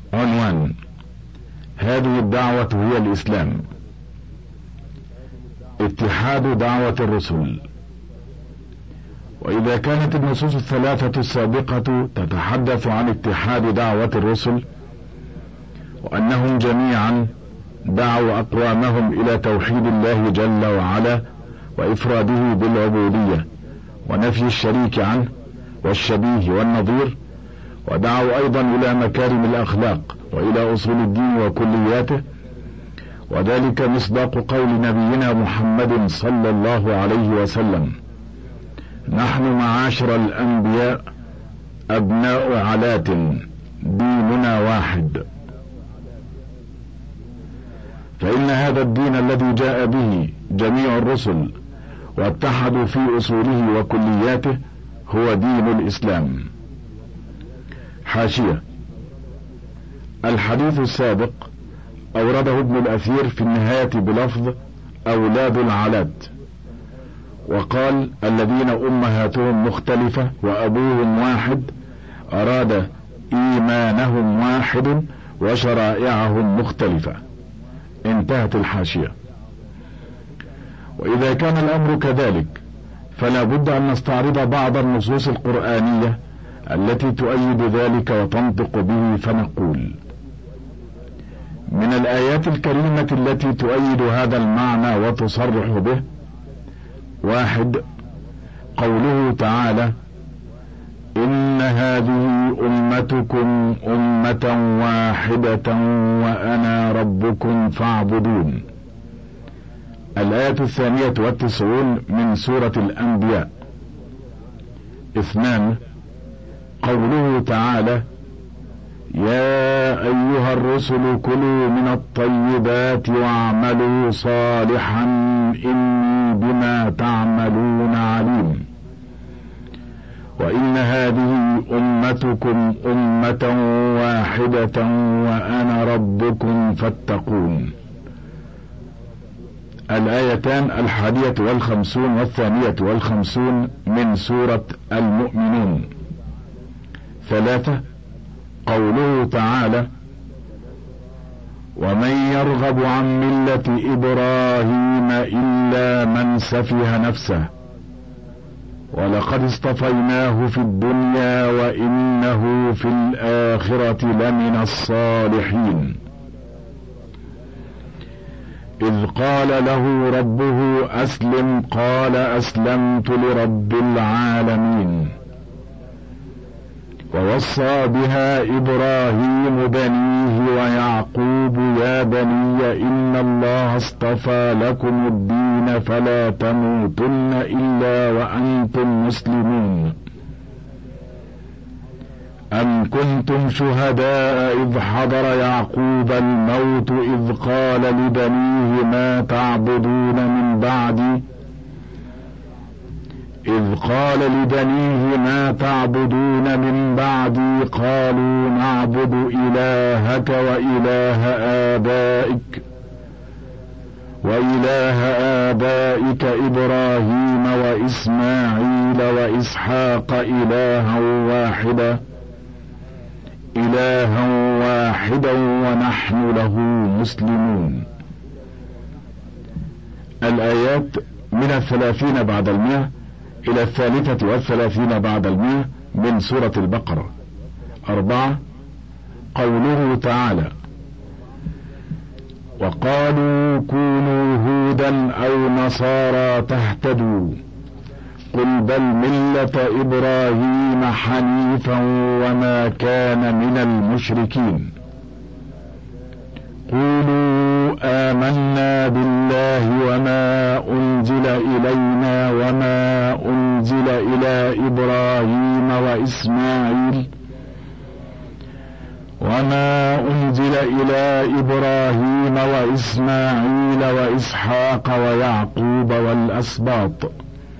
عنوان: هذه الدعوة هي الإسلام. اتحاد دعوة الرسل. وإذا كانت النصوص الثلاثة السابقة تتحدث عن اتحاد دعوة الرسل، وأنهم جميعا دعوا أقوامهم إلى توحيد الله جل وعلا وإفراده بالعبودية ونفي الشريك عنه والشبيه والنظير، ودعوا أيضا إلى مكارم الأخلاق وإلى أصول الدين وكلياته، وذلك مصداق قول نبينا محمد صلى الله عليه وسلم: نحن معاشر الأنبياء أبناء علات ديننا واحد. فإن هذا الدين الذي جاء به جميع الرسل واتحدوا في أصوله وكلياته هو دين الإسلام. حاشية: الحديث السابق أورده ابن الأثير في النهاية بلفظ أولاد العلات، وقال: الذين أمهاتهم مختلفة وأبوهم واحد، أراد إيمانهم واحد وشرائعهم مختلفة. انتهت الحاشية. وإذا كان الأمر كذلك فلا بد أن نستعرض بعض النصوص القرآنية التي تؤيد ذلك وتنطق به، فنقول: من الآيات الكريمة التي تؤيد هذا المعنى وتصرح به: 1. قوله تعالى: إن هذه أمتكم أمة واحدة وأنا ربكم فاعبدون. الآية 92 من سورة الأنبياء. 2. قوله تعالى: يا أيها الرسل كلوا من الطيبات واعملوا صالحا إني بما تعملون عليم. وإن هذه أمتكم أمة واحدة وأنا ربكم فاتقون. الآيتان 51 و52 من سورة المؤمنون. 3. قوله تعالى: ومن يرغب عن ملة إبراهيم إلا من سفه نفسه ولقد اصطفيناه في الدنيا وإنه في الآخرة لمن الصالحين. إذ قال له ربه أسلم قال أسلمت لرب العالمين. ووصى بها إبراهيم بنيه ويعقوب: يا بني إن الله اصطفى لكم الدين فلا تموتن إلا وأنتم مسلمون. أم كنتم شهداء إذ حضر يعقوب الموت إذ قال لبنيه ما تعبدون من بعدي قالوا نعبد إلهك وإله آبائك إبراهيم وإسماعيل وإسحاق إلها واحدا ونحن له مسلمون. الآيات من 30 بعد 100 إلى 33 بعد 100 من سورة البقرة. 4. قوله تعالى: وقالوا كونوا هودا أو نصارى تهتدوا قل بل ملة إبراهيم حنيفا وما كان من المشركين. قولوا آمنا بالله وما أنزل إلينا وما أنزل إلى إبراهيم وإسماعيل وإسحاق ويعقوب والأسباط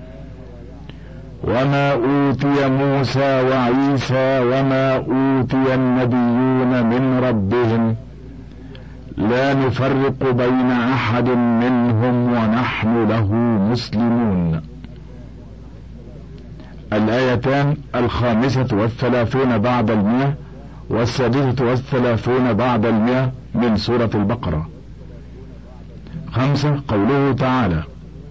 وما أوتي موسى وعيسى وما أوتي النبيون من ربهم لا نفرق بين أحد منهم ونحن له مسلمون. الآيتان 35 بعد 100 والسادسة بعد 100 من سورة البقرة. 5. قوله تعالى: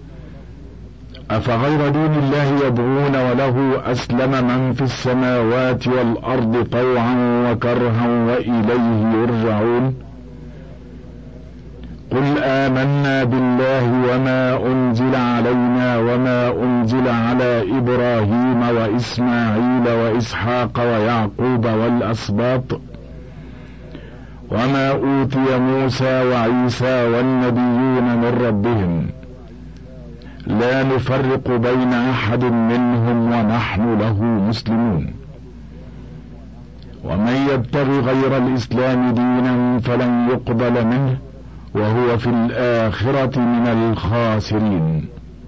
أفغير دين الله يبغون وله أسلم من في السماوات والأرض طوعا وكرها وإليه يرجعون. قل آمنا بالله وما أنزل علينا وما أنزل على إبراهيم وإسماعيل وإسحاق ويعقوب والأسباط وما أوتي موسى وعيسى والنبيون من ربهم لا نفرق بين أحد منهم ونحن له مسلمون. ومن يبتغ غير الإسلام دينا فلن يقبل منه وهو في الآخرة من الخاسرين.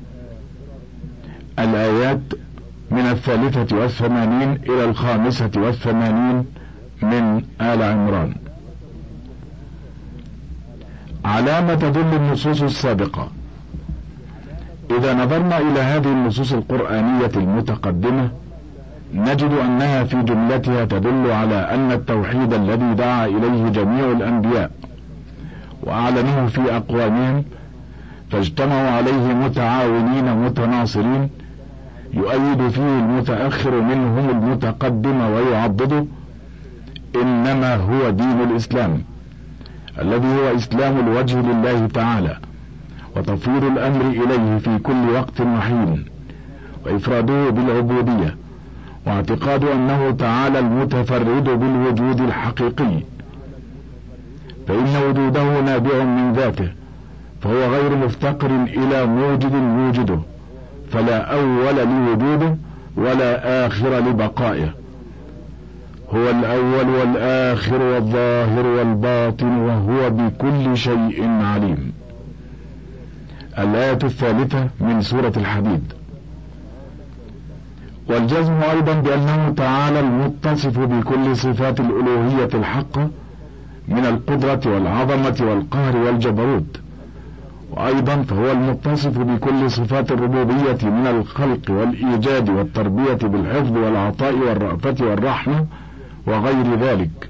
الآيات من 83 إلى 85 من آل عمران. على ما تدل النصوص السابقة. إذا نظرنا إلى هذه النصوص القرآنية المتقدمة نجد أنها في جملتها تدل على أن التوحيد الذي دعا إليه جميع الأنبياء وأعلنوه في أقوامهم فاجتمعوا عليه متعاونين متناصرين يؤيد فيه المتأخر منهم المتقدم ويعضده، إنما هو دين الإسلام الذي هو إسلام الوجه لله تعالى وتفويض الأمر إليه في كل وقت وحين وإفراده بالعبودية واعتقاد أنه تعالى المتفرد بالوجود الحقيقي، فإن وجوده نابع من ذاته فهو غير مفتقر إلى موجد يوجده، فلا أول لوجوده ولا آخر لبقائه، هو الأول والآخر والظاهر والباطن وهو بكل شيء عليم. الآية 3 من سورة الحديد. والجزم أيضا بأنه تعالى المتصف بكل صفات الألوهية الحقة من القدرة والعظمة والقهر والجبروت، وأيضا فهو المتصف بكل صفات الربوبية من الخلق والإيجاد والتربية بالحفظ والعطاء والرأفة والرحمة وغير ذلك.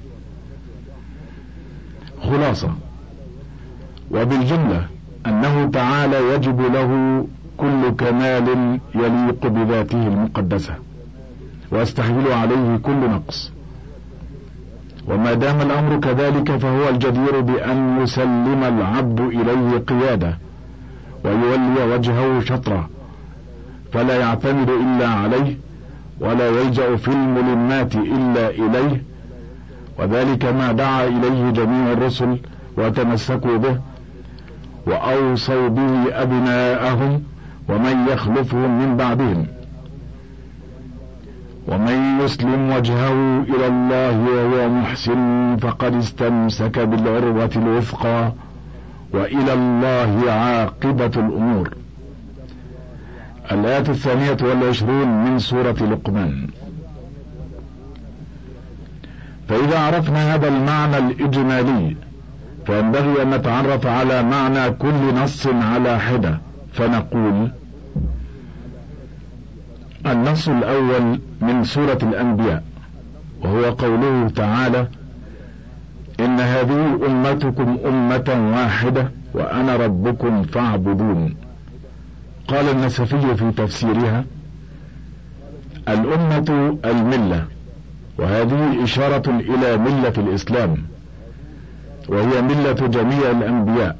خلاصة: وبالجملة أنه تعالى يجب له كل كمال يليق بذاته المقدسة ويستحيل عليه كل نقص، وما دام الأمر كذلك فهو الجدير بأن يسلم العبد إليه قيادة ويولي وجهه شطرة فلا يعتمد إلا عليه ولا يلجأ في الملمات إلا إليه، وذلك ما دعا إليه جميع الرسل وتمسكوا به وأوصوا به أبناءهم ومن يخلفهم من بعدهم. ومن يسلم وجهه إلى الله وهو محسن فقد استمسك بالعروة الوثقى وإلى الله عاقبة الأمور. الآية 22 من سورة لقمان. فإذا عرفنا هذا المعنى الإجمالي فينبغي أن نتعرف على معنى كل نص على حدة، فنقول: النص الأول من سورة الأنبياء وهو قوله تعالى: إن هذه أمتكم أمة واحدة وأنا ربكم فاعبدون. قال النسفي في تفسيرها: الأمة الملة، وهذه إشارة إلى ملة الإسلام وهي ملة جميع الأنبياء،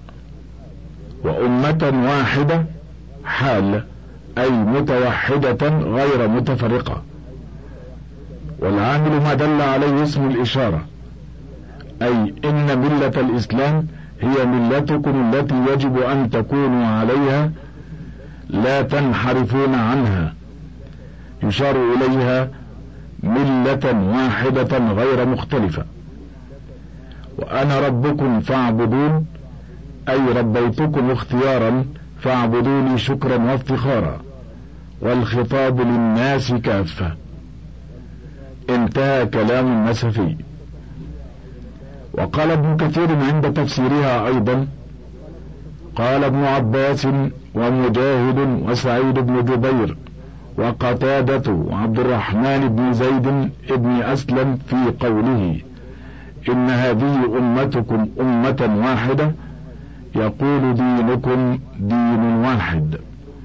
وأمة واحدة حال أي متوحدة غير متفرقة، والعامل ما دل عليه اسم الإشارة، أي إن ملة الإسلام هي ملتكم التي يجب أن تكونوا عليها لا تنحرفون عنها، يشار إليها ملة واحدة غير مختلفة. وأنا ربكم فاعبدون أي ربيتكم اختيارا فاعبدوني شكرا وافتخارا، والخطاب للناس كافة. انتهى كلام النسفي. وقال ابن كثير عند تفسيرها أيضا: قال ابن عباس ومجاهد وسعيد بن جبير وقتادة وعبد الرحمن بن زيد بن أسلم في قوله إن هذه أمتكم أمة واحدة يقول دينكم دين واحد.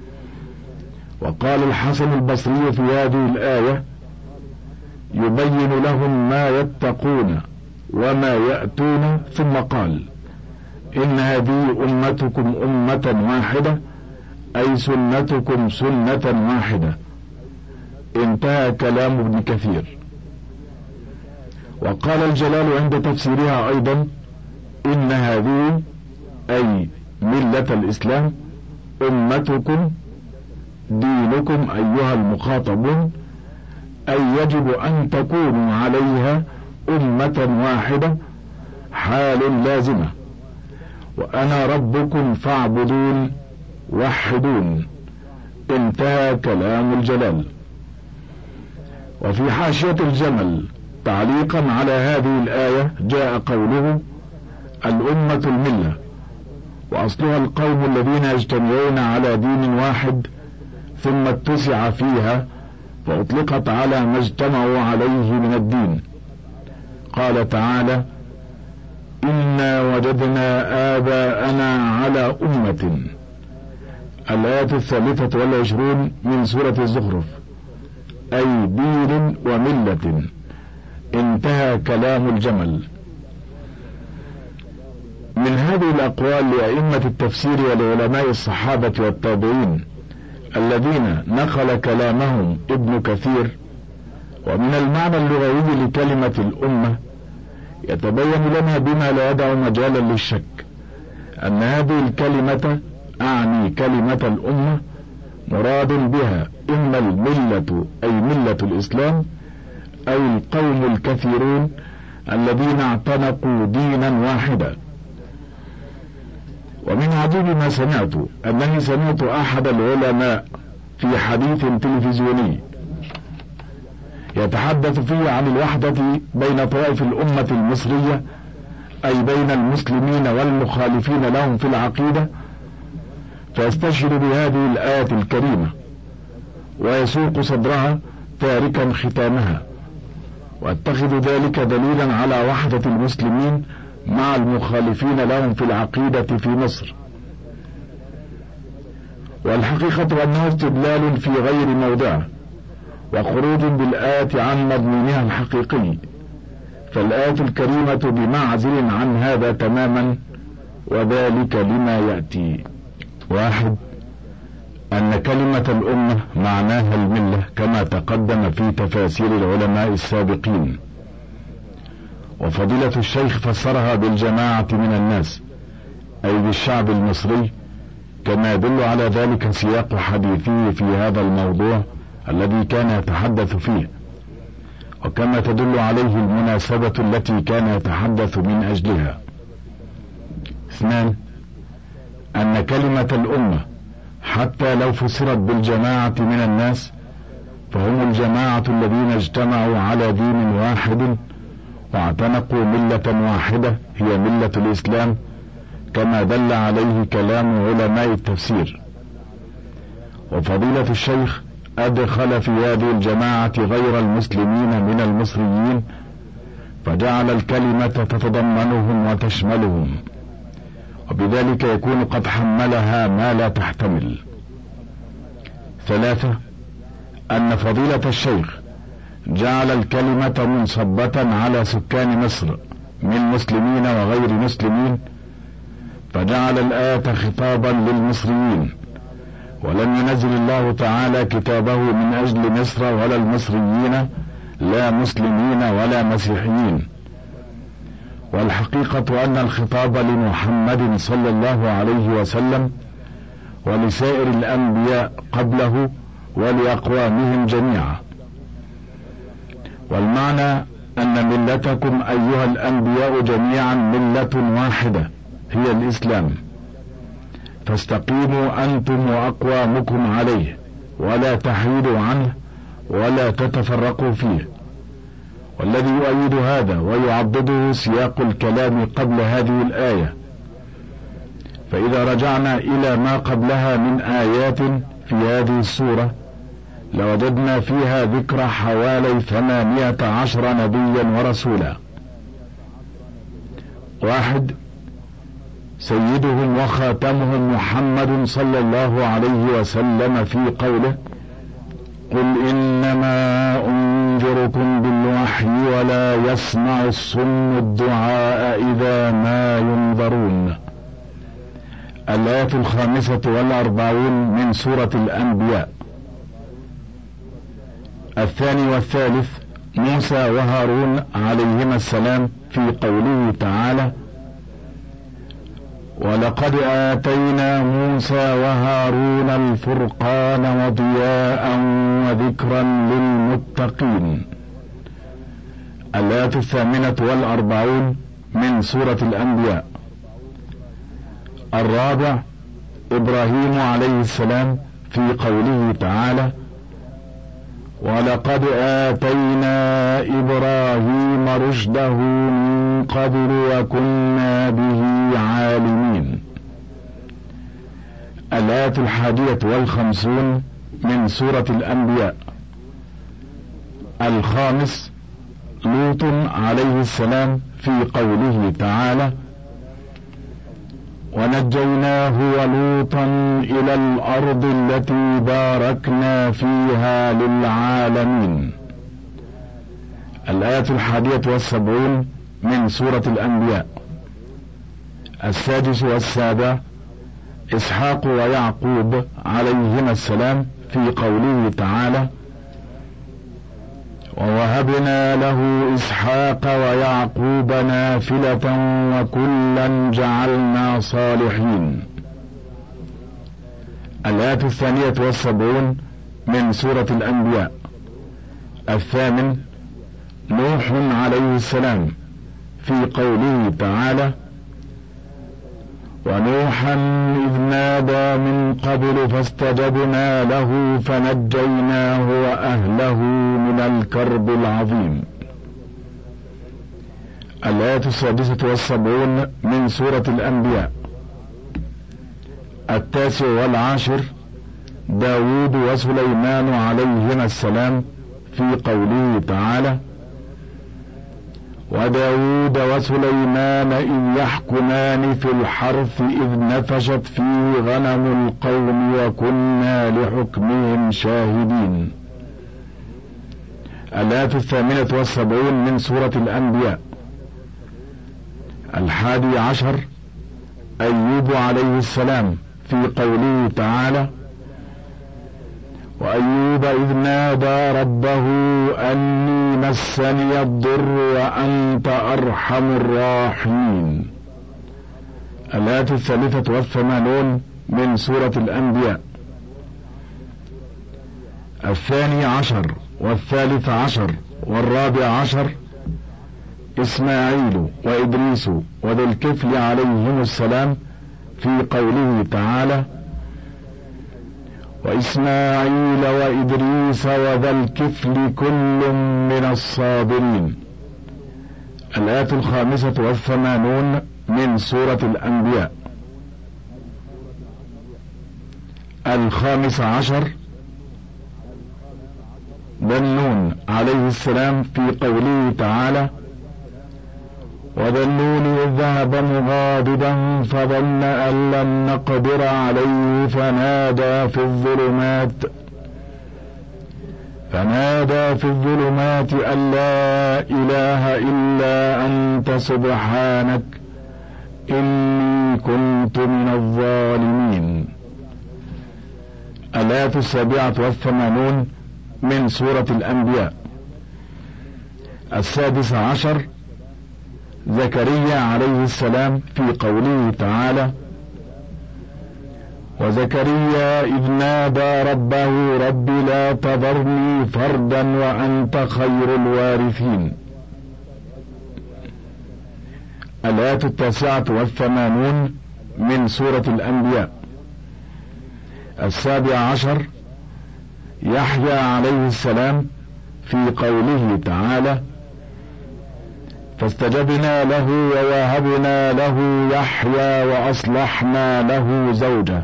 وقال الحسن البصري في هذه الآية يبين لهم ما يتقون وما يأتون، ثم قال إن هذه أمتكم أمة واحدة أي سنتكم سنة واحدة. انتهى كلام ابن كثير. وقال الجلال عند تفسيرها أيضا إن هذه أي ملة الإسلام أمتكم دينكم أيها المخاطبون، أي يجب أن تكونوا عليها أمة واحدة حال لازمة، وأنا ربكم فاعبدون وحدون. انتهى كلام الجلال. وفي حاشية الجمل تعليقا على هذه الآية جاء قوله الأمة الملة، وأصلها القوم الذين يجتمعون على دين واحد، ثم اتسع فيها فأطلقت على ما اجتمعوا عليه من الدين. قال تعالى إنا وجدنا آباءنا على أمة، الآية 23 من سورة الزخرف، أي دين وملة. انتهى كلام الجمل. من هذه الأقوال لأئمة التفسير ولعلماء الصحابة والتابعين الذين نقل كلامهم ابن كثير، ومن المعنى اللغوي لكلمة الأمة يتبين لنا بما لا يدع مجالا للشك أن هذه الكلمة أعني كلمة الأمة مراد بها إما الملة أي ملة الإسلام أو القوم الكثيرون الذين اعتنقوا دينا واحدا. ومن عجيب ما سمعت أنني سمعت أحد العلماء في حديث تلفزيوني يتحدث فيه عن الوحدة بين طوائف الأمة المصرية، أي بين المسلمين والمخالفين لهم في العقيدة، فيستشهد بهذه الآية الكريمة ويسوق صدرها تاركا ختامها، واتخذ ذلك دليلا على وحدة المسلمين مع المخالفين لهم في العقيدة في مصر. والحقيقة أنه استدلال في غير موضعه وخروج بالآية عن مضمونها الحقيقي، فالآية الكريمة بمعزل عن هذا تماما، وذلك لما يأتي. 1. أن كلمة الأمة معناها الملة كما تقدم في تفاسير العلماء السابقين، وفضيلة الشيخ فسرها بالجماعة من الناس أي بالشعب المصري، كما يدل على ذلك سياق حديثه في هذا الموضوع الذي كان يتحدث فيه، وكما تدل عليه المناسبة التي كان يتحدث من أجلها. 2. أن كلمة الأمة حتى لو فسرت بالجماعة من الناس فهم الجماعة الذين اجتمعوا على دين واحد واعتنقوا ملة واحدة هي ملة الإسلام، كما دل عليه كلام علماء التفسير. وفضيلة الشيخ أدخل في هذه الجماعة غير المسلمين من المصريين، فجعل الكلمة تتضمنهم وتشملهم، وبذلك يكون قد حملها ما لا تحتمل. 3. أن فضيلة الشيخ جعل الكلمة منصبة على سكان مصر من مسلمين وغير مسلمين، فجعل الآية خطابا للمصريين، ولم ينزل الله تعالى كتابه من أجل مصر ولا المصريين، لا مسلمين ولا مسيحيين. والحقيقة أن الخطاب لمحمد صلى الله عليه وسلم ولسائر الأنبياء قبله ولأقوامهم جميعا. والمعنى أن ملتكم أيها الأنبياء جميعا ملة واحدة هي الإسلام، فاستقيموا أنتم وأقوامكم عليه، ولا تحيدوا عنه ولا تتفرقوا فيه. والذي يؤيد هذا ويعضده سياق الكلام قبل هذه الآية، فإذا رجعنا إلى ما قبلها من آيات في هذه السورة لوجدنا فيها ذكر حوالي 18 نبيا ورسولا، 1. سيدهم وخاتمهم محمد صلى الله عليه وسلم في قوله: قل إنما أنذركم بالوحي ولا يسمع الصم الدعاء إذا ما ينذرون. الآية 45 من سورة الأنبياء. 2 والثالث موسى وهارون عليهما السلام في قوله تعالى: ولقد آتينا موسى وهارون الفرقان وضياء وذكرا للمتقين. الآية 48 من سورة الأنبياء. 4 إبراهيم عليه السلام في قوله تعالى: ولقد آتينا إبراهيم رشده من قبل وكنا به عالمين. الآية 51 من سورة الأنبياء. 5 لوط عليه السلام في قوله تعالى: ونجيناه ولوطا إلى الأرض التي باركنا فيها للعالمين. الآية 71 من سورة الأنبياء. 6 و7 إسحاق ويعقوب عليهما السلام في قوله تعالى: ووهبنا له إسحاق ويعقوب نافلة وكلا جعلنا صالحين. الآية 72 من سورة الأنبياء. 8 نوح عليه السلام في قوله تعالى: ونوحا إذ نادى من قبل فاستجبنا له فنجيناه وأهله من الكرب العظيم. الآية 76 من سورة الأنبياء. 9 و10 داود وسليمان عليهما السلام في قوله تعالى: وداود وسليمان إذ يحكمان في الحرث إذ نفشت فيه غنم القوم وكنا لحكمهم شاهدين. الآية 78 من سورة الأنبياء. 11 أيوب عليه السلام في قوله تعالى: وأيوب إذ نادى ربه أني مسني الضر وأنت أرحم الراحمين. الآية 83 من سورة الأنبياء. 12 و13 و14 إسماعيل وإدريس وذو الكفل عليهم السلام في قوله تعالى: وإسماعيل وإدريس وذا الكفل كل من الصابرين. الآية 85 من سورة الأنبياء. 15 ذنون عليه السلام في قوله تعالى: وذنون إذ ذهب مغاضبا فظن أن لن نقدر عليه فنادى في الظلمات أن لا إله إلا أنت سبحانك إني كنت من الظالمين. الآية 87 من سورة الأنبياء. 16 زكريا عليه السلام في قوله تعالى: وزكريا إذ نادى ربه رب لا تذرني فردا وأنت خير الوارثين. الآية 89 من سورة الأنبياء. 17 يحيى عليه السلام في قوله تعالى: فاستجبنا له ووهبنا له يحيى وأصلحنا له زوجه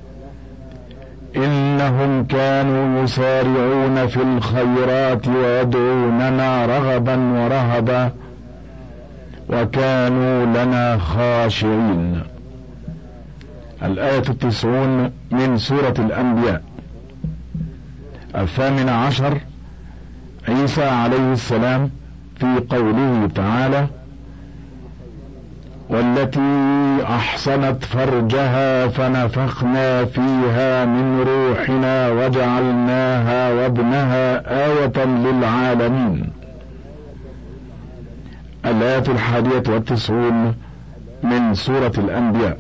إنهم كانوا يسارعون في الخيرات ويدعوننا رغبا ورهبا وكانوا لنا خاشعين. الآية 90 من سورة الأنبياء. 18 عيسى عليه السلام في قوله تعالى: والتي أحصنت فرجها فنفخنا فيها من روحنا وجعلناها وابنها آية للعالمين. الآية 91 من سورة الأنبياء.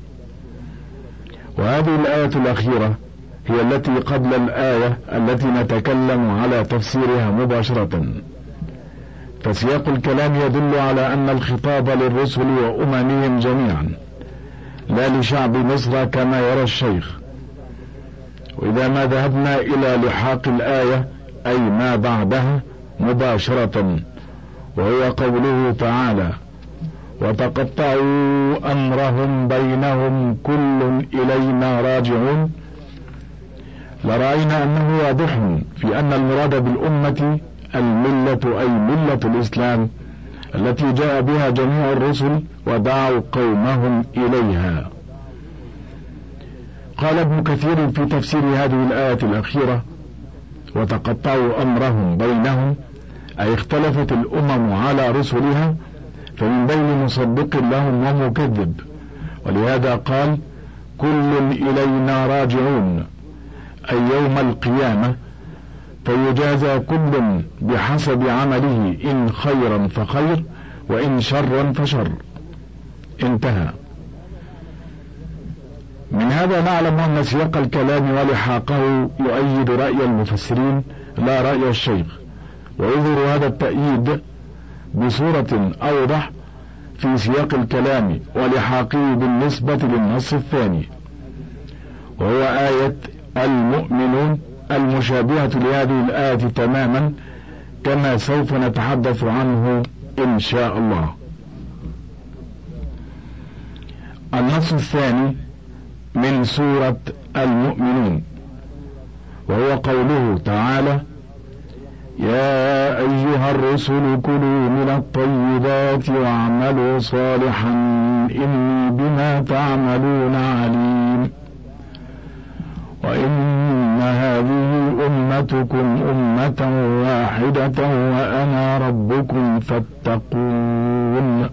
وهذه الآية الأخيرة هي التي قبل الآية التي نتكلم على تفسيرها مباشرة، فسياق الكلام يدل على أن الخطاب للرسل وأممهم جميعا، لا لشعب مصر كما يرى الشيخ. وإذا ما ذهبنا إلى لحاق الآية أي ما بعدها مباشرة، وهو قوله تعالى: وتقطعوا أمرهم بينهم كل إلينا راجعون، لرأينا أنه واضح في أن المراد بالأمة الملة أي ملة الإسلام التي جاء بها جميع الرسل ودعوا قومهم إليها. قال ابن كثير في تفسير هذه الآية الأخيرة: وتقطعوا أمرهم بينهم أي اختلفت الأمم على رسلها، فمن بين مصدق لهم ومكذب، ولهذا قال: كل إلينا راجعون، أي يوم القيامة فيجازى كل بحسب عمله، إن خيرا فخير وإن شرا فشر. انتهى. من هذا نعلم أن سياق الكلام ولحاقه يؤيد رأي المفسرين لا رأي الشيخ، ويظهر هذا التأييد بصورة أوضح في سياق الكلام ولحاقه بالنسبة للنص الثاني، وهو آية المؤمنون المشابهة لهذه الآية تماما، كما سوف نتحدث عنه إن شاء الله. النص الثاني من سورة المؤمنون، وهو قوله تعالى: يا أيها الرسل كلوا من الطيبات واعملوا صالحا إني بما تعملون عليم. وإن هذه أمتكم أمة واحدة وأنا ربكم فاتقون.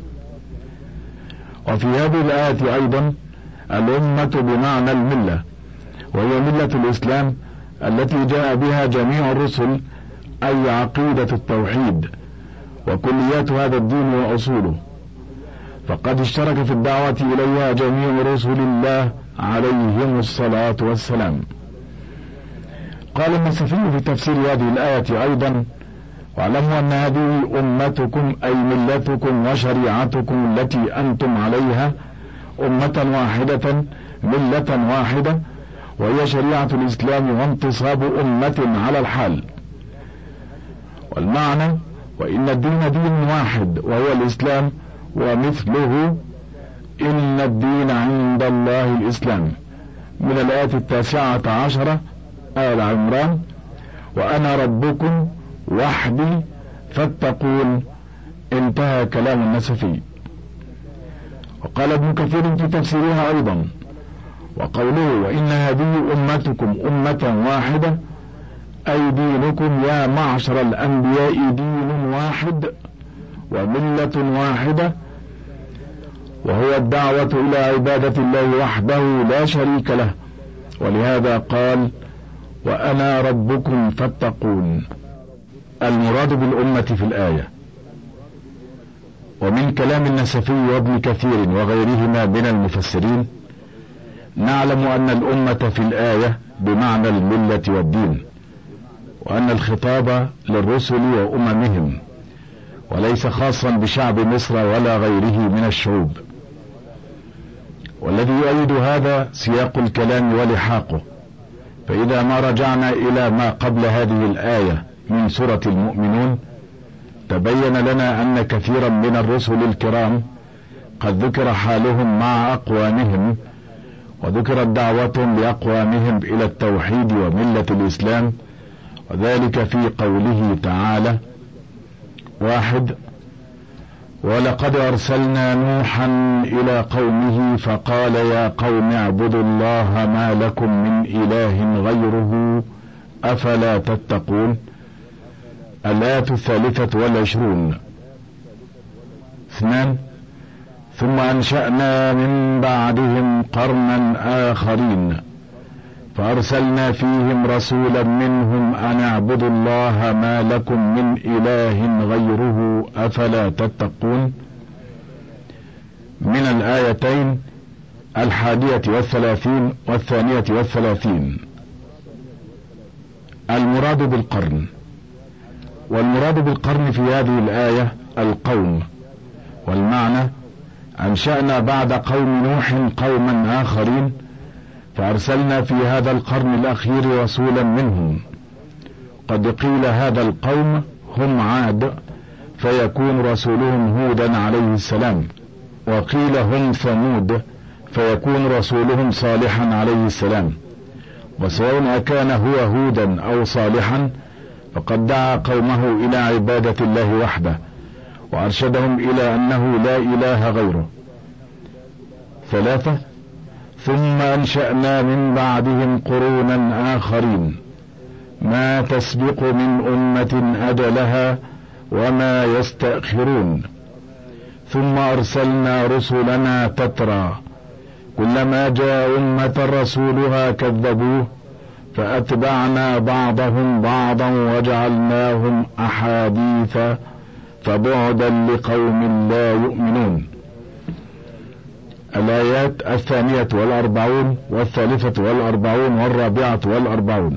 وفي هذه الآية أيضا الأمة بمعنى الملة، وهي ملة الإسلام التي جاء بها جميع الرسل، أي عقيدة التوحيد وكليات هذا الدين وأصوله، فقد اشترك في الدعوة إليها جميع رسل الله عليهم الصلاة والسلام. قال النسفي في تفسير هذه الآية أيضا: واعلموا أن هذه أمتكم أي ملتكم وشريعتكم التي أنتم عليها أمة واحدة ملة واحدة، وهي شريعة الإسلام وانتصاب أمة على الحال. والمعنى: وإن الدين دين واحد وهو الإسلام، ومثله إن الدين عند الله الإسلام، من الآية 19 آل عمران: وأنا ربكم وحدي فاتقون. انتهى كلام النسفي. وقال ابن كثير في تفسيرها أيضا: وقوله وإن هذه أمتكم أمة واحدة أي دينكم يا معشر الأنبياء دين واحد وملة واحدة، وهو الدعوة إلى عبادة الله وحده لا شريك له، ولهذا قال: وأنا ربكم فاتقون. المراد بالأمة في الآية. ومن كلام النسفي وابن كثير وغيرهما من المفسرين نعلم أن الأمة في الآية بمعنى الملة والدين، وأن الخطاب للرسل وأممهم، وليس خاصا بشعب مصر ولا غيره من الشعوب. والذي يؤيد هذا سياق الكلام ولحاقه، فإذا ما رجعنا إلى ما قبل هذه الآية من سورة المؤمنون تبين لنا أن كثيرا من الرسل الكرام قد ذكر حالهم مع أقوامهم، وذكرت دعوتهم لأقوامهم إلى التوحيد وملة الإسلام، وذلك في قوله تعالى: 1: ولقد أرسلنا نوحا إلى قومه فقال يا قوم اعبدوا الله ما لكم من إله غيره أفلا تتقون. الآية 23. 2. ثم أنشأنا من بعدهم قرنا آخرين فأرسلنا فيهم رسولا منهم أن اعبدوا الله ما لكم من إله غيره أفلا تتقون. من الآيتين 31 و32. المراد بالقرن. والمراد بالقرن في هذه الآية القوم، والمعنى أنشأنا بعد قوم نوح قوما آخرين فأرسلنا في هذا القرن الأخير رسولا منهم. قد قيل هذا القوم هم عاد فيكون رسولهم هودا عليه السلام، وقيل هم ثمود فيكون رسولهم صالحا عليه السلام. وسواء أكان هو هودا أو صالحا فقد دعا قومه إلى عبادة الله وحده وأرشدهم إلى أنه لا إله غيره. 3. ثم أنشأنا من بعدهم قرونا آخرين ما تسبق من أمة أجلها وما يستأخرون ثم أرسلنا رسلنا تترى كلما جاء أمة رسولها كذبوه فأتبعنا بعضهم بعضا وجعلناهم أحاديث فبعدا لقوم لا يؤمنون. الآيات 42 و43 و44.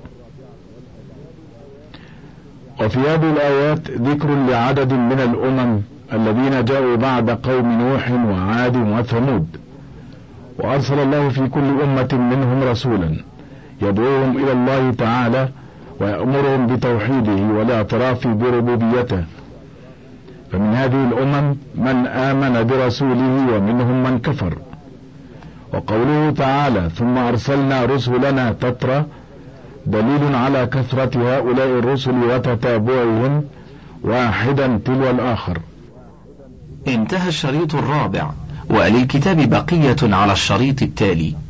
وفي هذه الآيات ذكر لعدد من الأمم الذين جاءوا بعد قوم نوح وعاد وثمود، وأرسل الله في كل أمة منهم رسولا يدعوهم إلى الله تعالى ويأمرهم بتوحيده والاعتراف بربوبيته. فمن هذه الأمم من آمن برسوله ومنهم من كفر. وقوله تعالى ثم أرسلنا رسلنا تترى دليل على كثرة هؤلاء الرسل وتتابعهم واحدا تلو الآخر. انتهى الشريط الرابع، وللكتاب بقية على الشريط التالي.